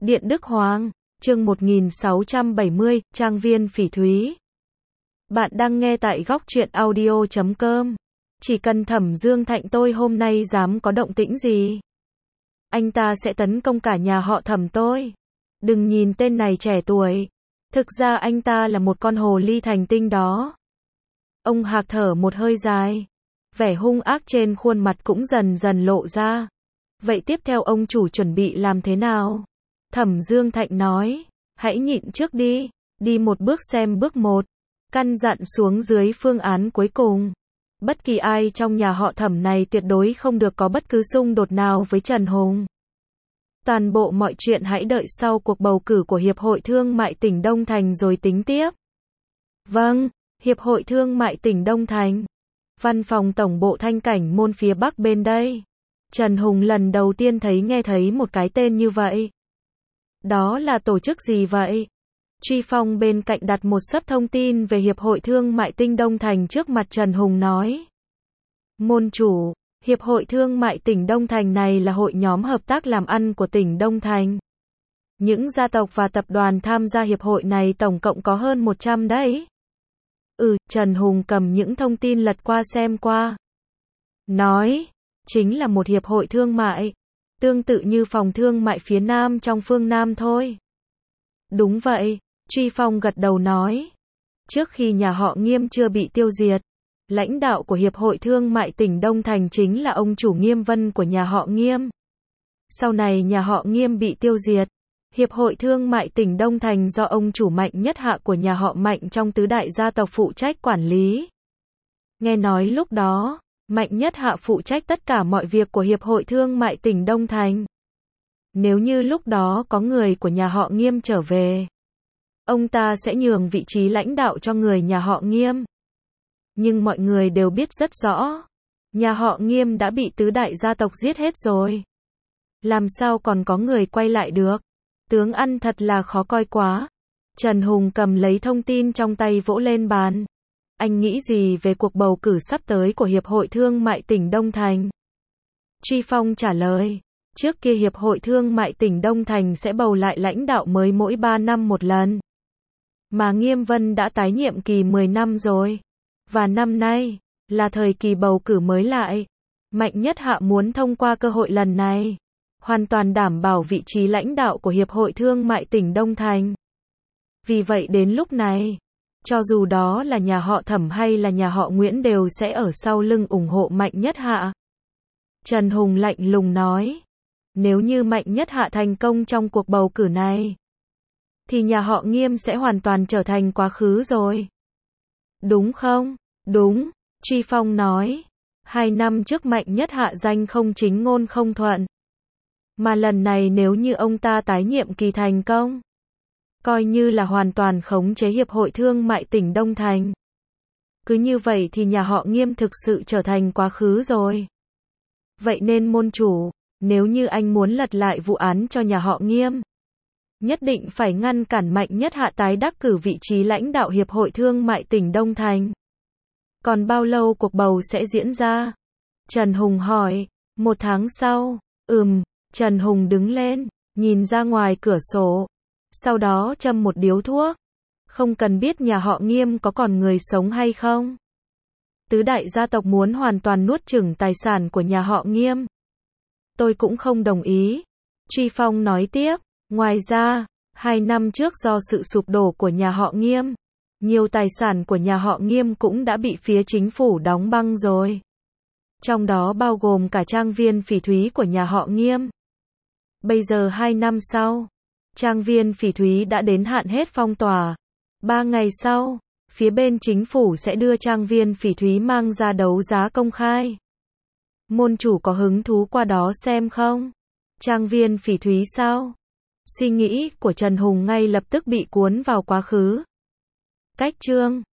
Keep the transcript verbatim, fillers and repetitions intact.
Điện Đức Hoàng, chương một nghìn sáu trăm bảy mươi, Trang viên Phỉ Thúy. Bạn đang nghe tại góc truyện audio chấm com. Chỉ cần Thẩm Dương Thạnh tôi hôm nay dám có động tĩnh gì, anh ta sẽ tấn công cả nhà họ Thẩm tôi. Đừng nhìn tên này trẻ tuổi, thực ra anh ta là một con hồ ly thành tinh đó. Ông hạc thở một hơi dài, vẻ hung ác trên khuôn mặt cũng dần dần lộ ra. Vậy tiếp theo ông chủ chuẩn bị làm thế nào? Thẩm Dương Thạnh nói, hãy nhịn trước đi, đi một bước xem bước một, căn dặn xuống dưới phương án cuối cùng. Bất kỳ ai trong nhà họ Thẩm này tuyệt đối không được có bất cứ xung đột nào với Trần Hùng. Toàn bộ mọi chuyện hãy đợi sau cuộc bầu cử của Hiệp hội Thương mại tỉnh Đông Thành rồi tính tiếp. Vâng, Hiệp hội Thương mại tỉnh Đông Thành. Văn phòng tổng bộ Thanh Cảnh Môn phía Bắc bên đây. Trần Hùng lần đầu tiên thấy nghe thấy một cái tên như vậy. Đó là tổ chức gì vậy? Truy Phong bên cạnh đặt một sấp thông tin về Hiệp hội Thương mại tỉnh Đông Thành trước mặt Trần Hùng nói. Môn chủ, Hiệp hội Thương mại tỉnh Đông Thành này là hội nhóm hợp tác làm ăn của tỉnh Đông Thành. Những gia tộc và tập đoàn tham gia hiệp hội này tổng cộng có hơn một trăm đấy. Ừ, Trần Hùng cầm những thông tin lật qua xem qua. Nói, chính là một hiệp hội thương mại, tương tự như phòng thương mại phía Nam trong phương Nam thôi. Đúng vậy, Truy Phong gật đầu nói. Trước khi nhà họ Nghiêm chưa bị tiêu diệt, lãnh đạo của Hiệp hội Thương mại tỉnh Đông Thành chính là ông chủ Nghiêm Vân của nhà họ Nghiêm. Sau này nhà họ Nghiêm bị tiêu diệt, Hiệp hội Thương mại tỉnh Đông Thành do ông chủ Mạnh Nhất Hạ của nhà họ Mạnh trong tứ đại gia tộc phụ trách quản lý. Nghe nói lúc đó, Mạnh Nhất Hạ phụ trách tất cả mọi việc của Hiệp hội Thương mại tỉnh Đông Thành. Nếu như lúc đó có người của nhà họ Nghiêm trở về, ông ta sẽ nhường vị trí lãnh đạo cho người nhà họ Nghiêm. Nhưng mọi người đều biết rất rõ, nhà họ Nghiêm đã bị tứ đại gia tộc giết hết rồi. Làm sao còn có người quay lại được? Tướng ăn thật là khó coi quá. Trần Hùng cầm lấy thông tin trong tay vỗ lên bàn. Anh nghĩ gì về cuộc bầu cử sắp tới của Hiệp hội Thương mại tỉnh Đông Thành? Truy Phong trả lời, trước kia Hiệp hội Thương mại tỉnh Đông Thành sẽ bầu lại lãnh đạo mới mỗi ba năm một lần. Mà Nghiêm Vân đã tái nhiệm kỳ mười năm rồi. Và năm nay, là thời kỳ bầu cử mới lại. Mạnh Nhất Hạ muốn thông qua cơ hội lần này, hoàn toàn đảm bảo vị trí lãnh đạo của Hiệp hội Thương mại tỉnh Đông Thành. Vì vậy đến lúc này, cho dù đó là nhà họ Thẩm hay là nhà họ Nguyễn đều sẽ ở sau lưng ủng hộ Mạnh Nhất Hạ. Trần Hùng lạnh lùng nói, nếu như Mạnh Nhất Hạ thành công trong cuộc bầu cử này, thì nhà họ Nghiêm sẽ hoàn toàn trở thành quá khứ rồi. Đúng không? Đúng, Truy Phong nói. Hai năm trước Mạnh Nhất Hạ danh không chính ngôn không thuận. Mà lần này nếu như ông ta tái nhiệm kỳ thành công, coi như là hoàn toàn khống chế Hiệp hội Thương mại tỉnh Đông Thành. Cứ như vậy thì nhà họ Nghiêm thực sự trở thành quá khứ rồi. Vậy nên môn chủ, nếu như anh muốn lật lại vụ án cho nhà họ Nghiêm, nhất định phải ngăn cản Mạnh Nhất Hạ tái đắc cử vị trí lãnh đạo Hiệp hội Thương mại tỉnh Đông Thành. Còn bao lâu cuộc bầu sẽ diễn ra? Trần Hùng hỏi. Một tháng sau. Ừm, Trần Hùng đứng lên, nhìn ra ngoài cửa sổ. Sau đó châm một điếu thuốc. Không cần biết nhà họ Nghiêm có còn người sống hay không. Tứ đại gia tộc muốn hoàn toàn nuốt chửng tài sản của nhà họ Nghiêm. Tôi cũng không đồng ý. Truy Phong nói tiếp. Ngoài ra, hai năm trước do sự sụp đổ của nhà họ Nghiêm, nhiều tài sản của nhà họ Nghiêm cũng đã bị phía chính phủ đóng băng rồi. Trong đó bao gồm cả trang viên Phỉ Thúy của nhà họ Nghiêm. Bây giờ hai năm sau, trang viên Phỉ Thúy đã đến hạn hết phong tỏa. Ba ngày sau, phía bên chính phủ sẽ đưa trang viên Phỉ Thúy mang ra đấu giá công khai. Môn chủ có hứng thú qua đó xem không? Trang viên Phỉ Thúy sao? Suy nghĩ của Trần Hùng ngay lập tức bị cuốn vào quá khứ. Cách chương